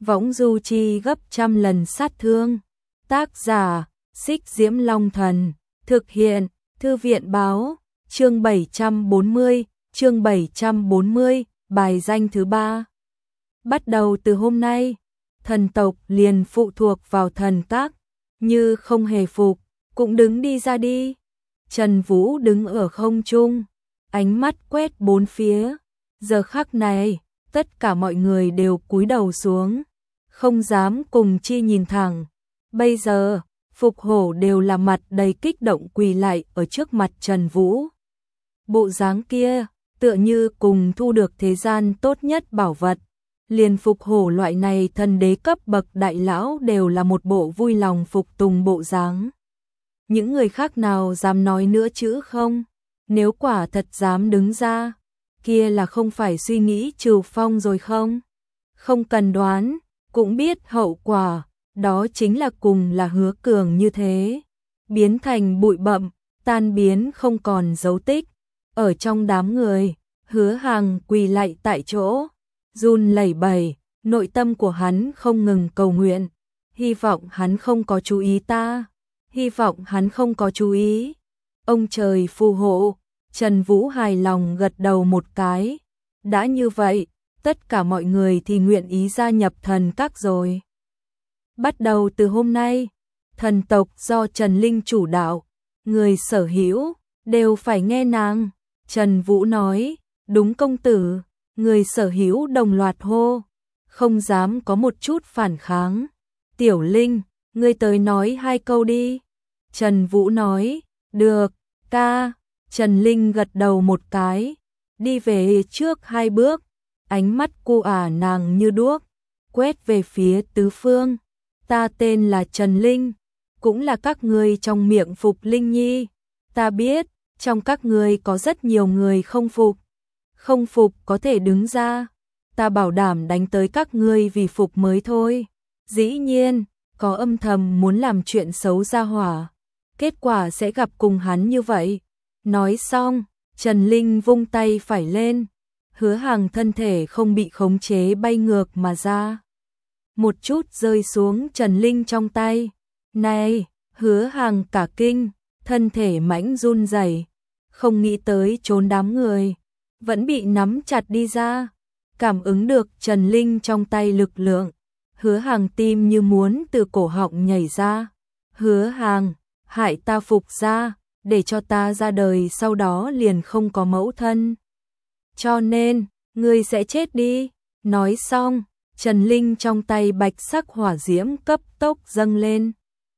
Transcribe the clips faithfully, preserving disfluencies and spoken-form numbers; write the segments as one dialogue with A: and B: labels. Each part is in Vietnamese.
A: võng du chi gấp trăm lần sát thương. Tác giả, Xích Diễm Long Thần, thực hiện, Thư viện báo, chương bảy trăm bốn mươi, chương bảy trăm bốn mươi, bài danh thứ ba. Bắt đầu từ hôm nay, thần tộc liền phụ thuộc vào thần các, như không hề phục, cũng đứng đi ra đi. Trần Vũ đứng ở không trung, ánh mắt quét bốn phía. Giờ khắc này, tất cả mọi người đều cúi đầu xuống, không dám cùng chi nhìn thẳng. Bây giờ, Phục Hổ đều là mặt đầy kích động quỳ lại ở trước mặt Trần Vũ. Bộ dáng kia, tựa như cùng thu được thế gian tốt nhất bảo vật. Liền Phục Hổ loại này thần đế cấp bậc đại lão đều là một bộ vui lòng phục tùng bộ dáng. Những người khác nào dám nói nữa chứ không? Nếu quả thật dám đứng ra, kia là không phải suy nghĩ trừ phong rồi không? Không cần đoán, cũng biết hậu quả, đó chính là cùng là Hứa Cường như thế. Biến thành bụi bặm, tan biến không còn dấu tích. Ở trong đám người, Hứa Hằng quỳ lạy tại chỗ, run lẩy bẩy, nội tâm của hắn không ngừng cầu nguyện. Hy vọng hắn không có chú ý ta, hy vọng hắn không có chú ý. Ông trời phù hộ. Trần Vũ hài lòng gật đầu một cái. Đã như vậy, tất cả mọi người thì nguyện ý gia nhập thần các rồi. Bắt đầu từ hôm nay, thần tộc do Trần Linh chủ đạo, người sở hữu đều phải nghe nàng. Trần Vũ nói, đúng công tử. Người sở hữu đồng loạt hô, không dám có một chút phản kháng. Tiểu Linh, ngươi tới nói hai câu đi. Trần Vũ nói, được, ca. Trần Linh gật đầu một cái, đi về trước hai bước, ánh mắt cô ả nàng như đuốc, quét về phía tứ phương. Ta tên là Trần Linh, cũng là các ngươi trong miệng Phục Linh Nhi. Ta biết, trong các ngươi có rất nhiều người không phục. Không phục có thể đứng ra, ta bảo đảm đánh tới các ngươi vì phục mới thôi. Dĩ nhiên, có âm thầm muốn làm chuyện xấu ra hỏa, kết quả sẽ gặp cùng hắn như vậy. Nói xong, Trần Linh vung tay phải lên, Hứa Hằng thân thể không bị khống chế bay ngược mà ra. Một chút rơi xuống Trần Linh trong tay. Này, Hứa Hằng cả kinh, thân thể mãnh run rẩy, không nghĩ tới trốn đám người, vẫn bị nắm chặt đi ra. Cảm ứng được Trần Linh trong tay lực lượng, Hứa Hằng tim như muốn từ cổ họng nhảy ra. Hứa Hằng, hại ta Phục ra, để cho ta ra đời sau đó liền không có mẫu thân. Cho nên, ngươi sẽ chết đi. Nói xong, Trần Linh trong tay bạch sắc hỏa diễm cấp tốc dâng lên.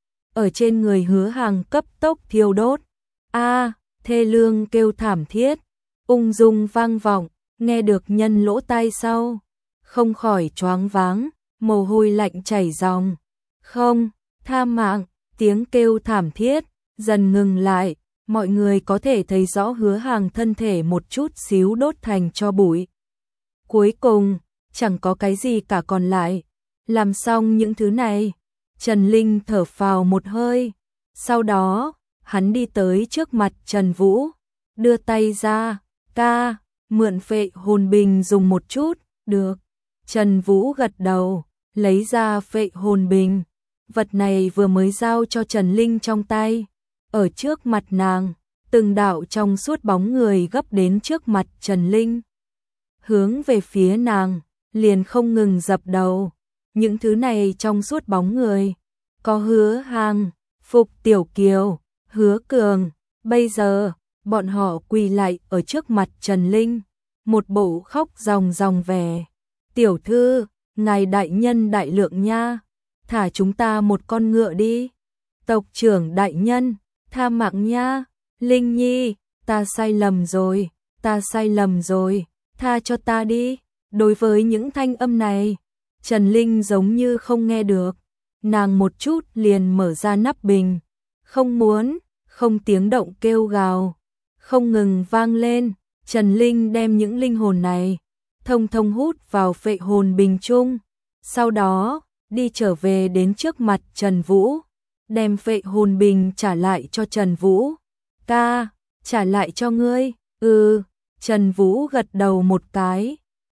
A: Ở trên người Hứa Hằng cấp tốc thiêu đốt. A, thê lương kêu thảm thiết, ung dung vang vọng, nghe được nhân lỗ tai sau, không khỏi choáng váng, mồ hôi lạnh chảy ròng. Không, tha mạng, tiếng kêu thảm thiết dần ngừng lại, mọi người có thể thấy rõ Hứa Hằng thân thể một chút xíu đốt thành tro bụi. Cuối cùng, chẳng có cái gì cả còn lại. Làm xong những thứ này, Trần Linh thở phào một hơi. Sau đó, hắn đi tới trước mặt Trần Vũ, đưa tay ra, ca, mượn phệ hồn bình dùng một chút, được. Trần Vũ gật đầu, lấy ra phệ hồn bình. Vật này vừa mới giao cho Trần Linh trong tay. Ở trước mặt nàng, từng đạo trong suốt bóng người gấp đến trước mặt Trần Linh. Hướng về phía nàng, liền không ngừng dập đầu. Những thứ này trong suốt bóng người, có Hứa Hằng, Phục Tiểu Kiều, Hứa Cường. Bây giờ, bọn họ quỳ lại ở trước mặt Trần Linh, một bộ khóc ròng ròng vẻ. Tiểu thư, ngài đại nhân đại lượng nha, thả chúng ta một con ngựa đi. Tộc trưởng đại nhân, tha mạng nha. Linh Nhi, ta sai lầm rồi, ta sai lầm rồi, tha cho ta đi. Đối với những thanh âm này, Trần Linh giống như không nghe được. Nàng một chút liền mở ra nắp bình, không muốn, không tiếng động kêu gào, không ngừng vang lên. Trần Linh đem những linh hồn này thông thông hút vào phệ hồn bình chung, sau đó đi trở về đến trước mặt Trần Vũ, đem phệ hồn bình trả lại cho Trần Vũ. Ca, trả lại cho ngươi. Ừ. Trần Vũ gật đầu một cái,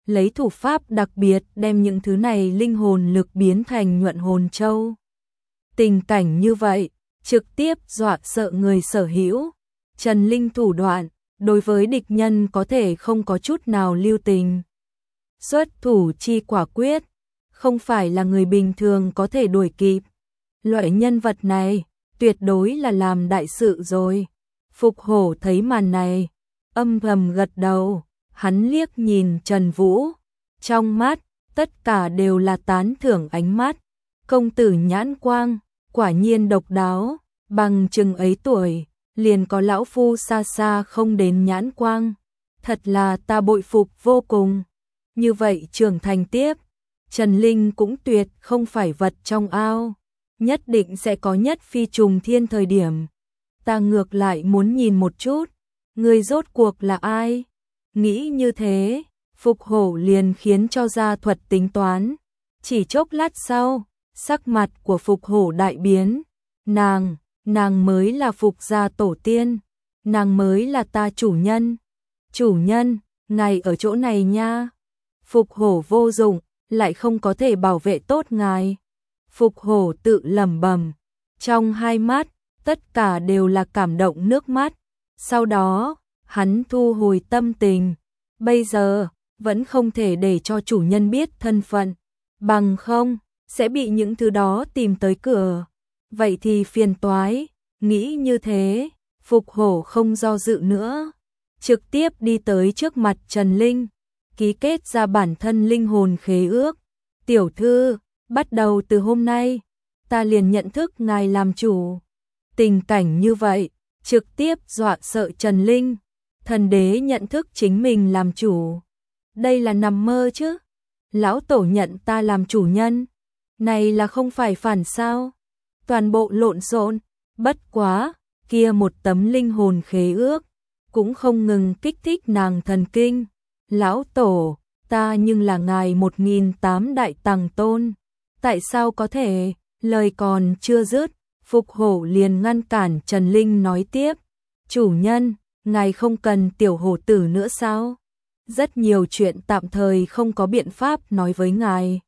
A: lấy thủ pháp đặc biệt đem những thứ này linh hồn lực biến thành nhuận hồn châu. Tình cảnh như vậy, trực tiếp dọa sợ người sở hữu. Trần Linh thủ đoạn, đối với địch nhân có thể không có chút nào lưu tình. Xuất thủ chi quả quyết, không phải là người bình thường có thể đuổi kịp. Loại nhân vật này, tuyệt đối là làm đại sự rồi. Phục Hổ thấy màn này, âm thầm gật đầu, hắn liếc nhìn Trần Vũ. Trong mắt, tất cả đều là tán thưởng ánh mắt. Công tử nhãn quang, quả nhiên độc đáo, bằng chừng ấy tuổi, liền có lão phu xa xa không đến nhãn quang. Thật là ta bội phục vô cùng. Như vậy trưởng thành tiếp, Trần Linh cũng tuyệt không phải vật trong ao. Nhất định sẽ có nhất phi trùng thiên thời điểm. Ta ngược lại muốn nhìn một chút, người rốt cuộc là ai? Nghĩ như thế, Phục Hổ liền khiến cho gia thuật tính toán. Chỉ chốc lát sau, sắc mặt của Phục Hổ đại biến. Nàng, nàng mới là Phục gia tổ tiên. Nàng mới là ta chủ nhân. Chủ nhân, ngài ở chỗ này nha. Phục Hổ vô dụng, lại không có thể bảo vệ tốt ngài. Phục Hổ tự lẩm bẩm, trong hai mắt, tất cả đều là cảm động nước mắt. Sau đó, hắn thu hồi tâm tình. Bây giờ, vẫn không thể để cho chủ nhân biết thân phận. Bằng không, sẽ bị những thứ đó tìm tới cửa. Vậy thì phiền toái. Nghĩ như thế, Phục Hổ không do dự nữa. Trực tiếp đi tới trước mặt Trần Linh. Ký kết ra bản thân linh hồn khế ước. Tiểu thư, bắt đầu từ hôm nay, ta liền nhận thức ngài làm chủ. Tình cảnh như vậy, trực tiếp dọa sợ Trần Linh. Thần đế nhận thức chính mình làm chủ. Đây là nằm mơ chứ. Lão tổ nhận ta làm chủ nhân. Này là không phải phản sao. Toàn bộ lộn xộn. Bất quá, kia một tấm linh hồn khế ước, cũng không ngừng kích thích nàng thần kinh. Lão tổ, ta nhưng là ngài một nghìn tám đại tầng tôn. Tại sao có thể, lời còn chưa dứt, Phục Hổ liền ngăn cản Trần Linh nói tiếp. Chủ nhân, ngài không cần tiểu hổ tử nữa sao? Rất nhiều chuyện tạm thời không có biện pháp nói với ngài.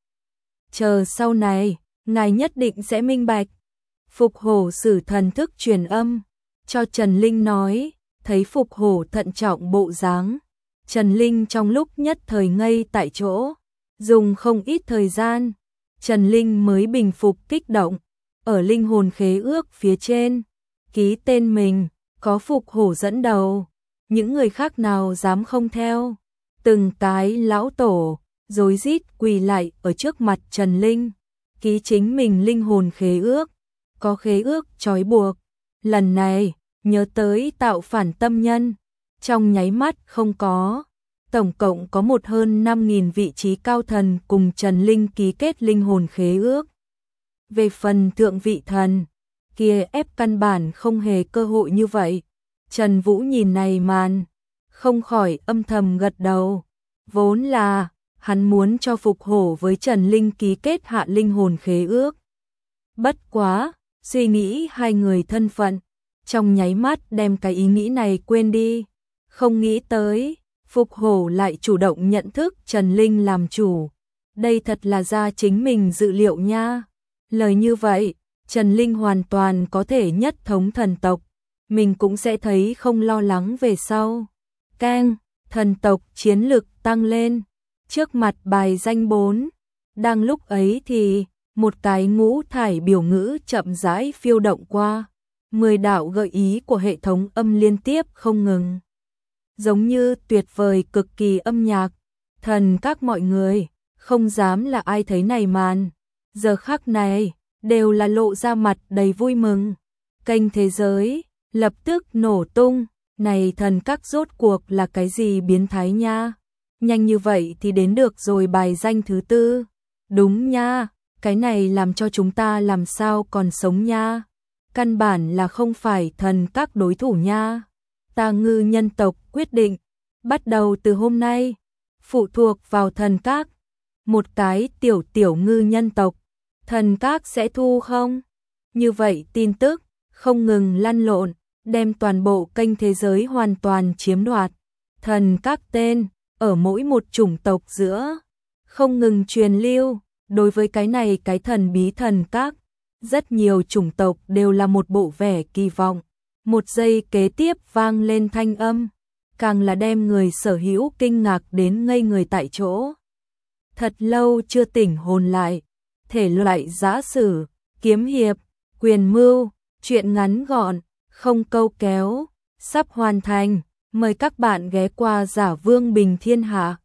A: Chờ sau này, ngài nhất định sẽ minh bạch. Phục Hổ sử thần thức truyền âm, cho Trần Linh nói, thấy Phục Hổ thận trọng bộ dáng. Trần Linh trong lúc nhất thời ngây tại chỗ, dùng không ít thời gian, Trần Linh mới bình phục kích động, ở linh hồn khế ước phía trên, ký tên mình, có Phục Hổ dẫn đầu, những người khác nào dám không theo, từng cái lão tổ, rối rít quỳ lại ở trước mặt Trần Linh, ký chính mình linh hồn khế ước, có khế ước trói buộc, lần này, nhớ tới tạo phản tâm nhân, trong nháy mắt không có. Tổng cộng có một hơn năm nghìn vị trí cao thần cùng Trần Linh ký kết linh hồn khế ước. Về phần thượng vị thần, kia ép căn bản không hề cơ hội như vậy. Trần Vũ nhìn này màn, không khỏi âm thầm gật đầu. Vốn là, hắn muốn cho Phục Hổ với Trần Linh ký kết hạ linh hồn khế ước. Bất quá, suy nghĩ hai người thân phận, trong nháy mắt đem cái ý nghĩ này quên đi. Không nghĩ tới, Phục Hổ lại chủ động nhận thức Trần Linh làm chủ. Đây thật là ra chính mình dự liệu nha. Lời như vậy, Trần Linh hoàn toàn có thể nhất thống thần tộc. Mình cũng sẽ thấy không lo lắng về sau. Keng, thần tộc chiến lực tăng lên. Trước mặt bài danh bốn. Đang lúc ấy thì, một cái ngũ thải biểu ngữ chậm rãi phiêu động qua. Mười đạo gợi ý của hệ thống âm liên tiếp không ngừng. Giống như tuyệt vời cực kỳ âm nhạc, thần các mọi người, không dám là ai thấy này màn. Giờ khắc này, đều là lộ ra mặt đầy vui mừng. Kênh thế giới, lập tức nổ tung, này thần các rốt cuộc là cái gì biến thái nha. Nhanh như vậy thì đến được rồi bài danh thứ tư. Đúng nha, cái này làm cho chúng ta làm sao còn sống nha. Căn bản là không phải thần các đối thủ nha. Ta Ngư nhân tộc quyết định, bắt đầu từ hôm nay, phụ thuộc vào thần các. Một cái tiểu tiểu ngư nhân tộc, thần các sẽ thu không? Như vậy tin tức, không ngừng lăn lộn, đem toàn bộ kênh thế giới hoàn toàn chiếm đoạt. Thần các tên, ở mỗi một chủng tộc giữa, không ngừng truyền lưu. Đối với cái này cái thần bí thần các, rất nhiều chủng tộc đều là một bộ vẻ kỳ vọng. Một giây kế tiếp vang lên thanh âm, càng là đem người sở hữu kinh ngạc đến ngây người tại chỗ. Thật lâu chưa tỉnh hồn lại, thể loại giã sử, kiếm hiệp, quyền mưu, truyện ngắn gọn, không câu kéo, sắp hoàn thành. Mời các bạn ghé qua Giả Vương Bình Thiên Hạ.